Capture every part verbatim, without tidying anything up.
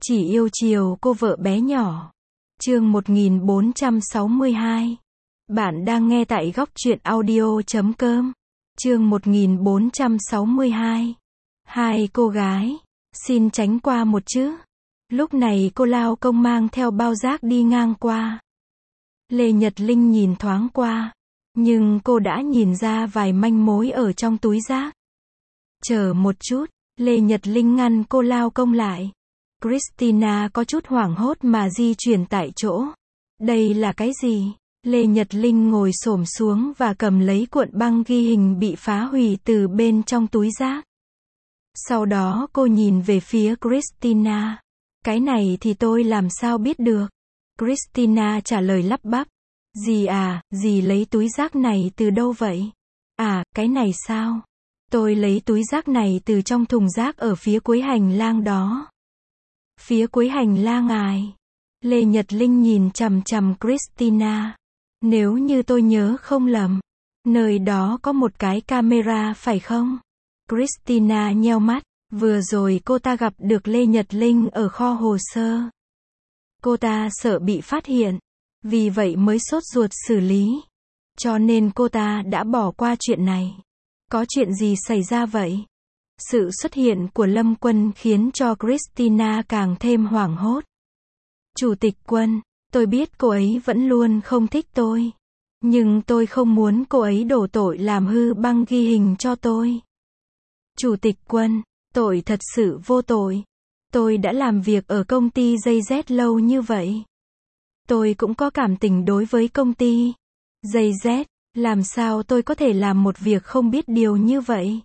Chỉ yêu chiều cô vợ bé nhỏ. Chương một nghìn bốn trăm sáu mươi hai. Bạn đang nghe tại góc truyện audio chấm com. Chương một nghìn bốn trăm sáu mươi hai. Hai cô gái, xin tránh qua một chứ. Lúc này cô lao công mang theo bao rác đi ngang qua. Lê Nhật Linh nhìn thoáng qua, nhưng cô đã nhìn ra vài manh mối ở trong túi rác. Chờ một chút, Lê Nhật Linh ngăn cô lao công lại. Christina có chút hoảng hốt mà di chuyển tại chỗ. Đây là cái gì? Lê Nhật Linh ngồi xổm xuống và cầm lấy cuộn băng ghi hình bị phá hủy từ bên trong túi rác. Sau đó cô nhìn về phía Christina. Cái này thì tôi làm sao biết được? Christina trả lời lắp bắp. Dì à, dì lấy túi rác này từ đâu vậy? À, cái này sao? Tôi lấy túi rác này từ trong thùng rác ở phía cuối hành lang đó. Phía cuối hành lang ai? Lê Nhật Linh nhìn chằm chằm Christina. Nếu như tôi nhớ không lầm, nơi đó có một cái camera phải không? Christina nheo mắt, vừa rồi cô ta gặp được Lê Nhật Linh ở kho hồ sơ. Cô ta sợ bị phát hiện, vì vậy mới sốt ruột xử lý. Cho nên cô ta đã bỏ qua chuyện này. Có chuyện gì xảy ra vậy? Sự xuất hiện của Lâm Quân khiến cho Christina càng thêm hoảng hốt. Chủ tịch Quân, tôi biết cô ấy vẫn luôn không thích tôi. Nhưng tôi không muốn cô ấy đổ tội làm hư băng ghi hình cho tôi. Chủ tịch Quân, tội thật sự vô tội. Tôi đã làm việc ở công ty giây dét lâu như vậy. Tôi cũng có cảm tình đối với công ty giây dét, làm sao tôi có thể làm một việc không biết điều như vậy?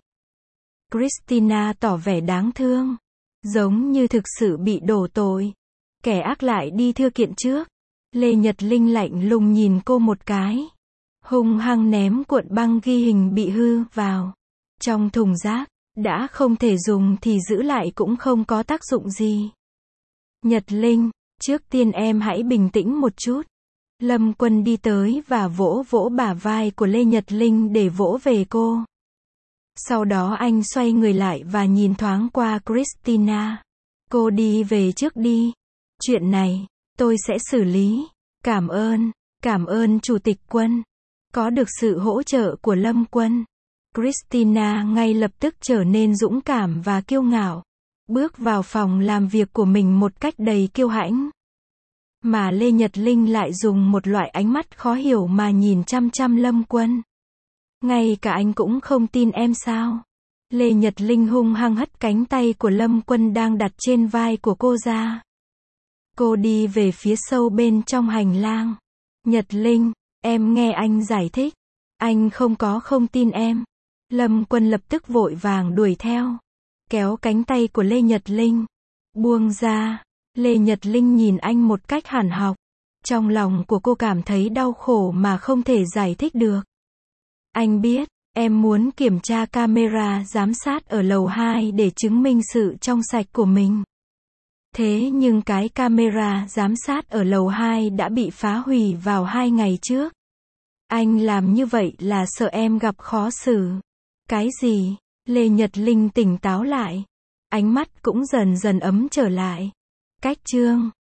Christina tỏ vẻ đáng thương, giống như thực sự bị đổ tội. Kẻ ác lại đi thư kiện trước. Lê Nhật Linh lạnh lùng nhìn cô một cái, hung hăng ném cuộn băng ghi hình bị hư vào trong thùng rác. Đã không thể dùng thì giữ lại cũng không có tác dụng gì. Nhật Linh, trước tiên em hãy bình tĩnh một chút. Lâm Quân đi tới và vỗ vỗ bả vai của Lê Nhật Linh để vỗ về cô. Sau đó anh xoay người lại và nhìn thoáng qua Christina. Cô đi về trước đi. Chuyện này, tôi sẽ xử lý. Cảm ơn, cảm ơn Chủ tịch Quân. Có được sự hỗ trợ của Lâm Quân, Christina ngay lập tức trở nên dũng cảm và kiêu ngạo. Bước vào phòng làm việc của mình một cách đầy kiêu hãnh. Mà Lê Nhật Linh lại dùng một loại ánh mắt khó hiểu mà nhìn chăm chăm Lâm Quân. Ngay cả anh cũng không tin em sao? Lê Nhật Linh hung hăng hất cánh tay của Lâm Quân đang đặt trên vai của cô ra. Cô đi về phía sâu bên trong hành lang. Nhật Linh, em nghe anh giải thích. Anh không có không tin em. Lâm Quân lập tức vội vàng đuổi theo, kéo cánh tay của Lê Nhật Linh. Buông ra. Lê Nhật Linh nhìn anh một cách hàn học. Trong lòng của cô cảm thấy đau khổ mà không thể giải thích được. Anh biết, em muốn kiểm tra camera giám sát ở lầu hai để chứng minh sự trong sạch của mình. Thế nhưng cái camera giám sát ở lầu hai đã bị phá hủy vào hai ngày trước. Anh làm như vậy là sợ em gặp khó xử. Cái gì? Lê Nhật Linh tỉnh táo lại. Ánh mắt cũng dần dần ấm trở lại. Cách chương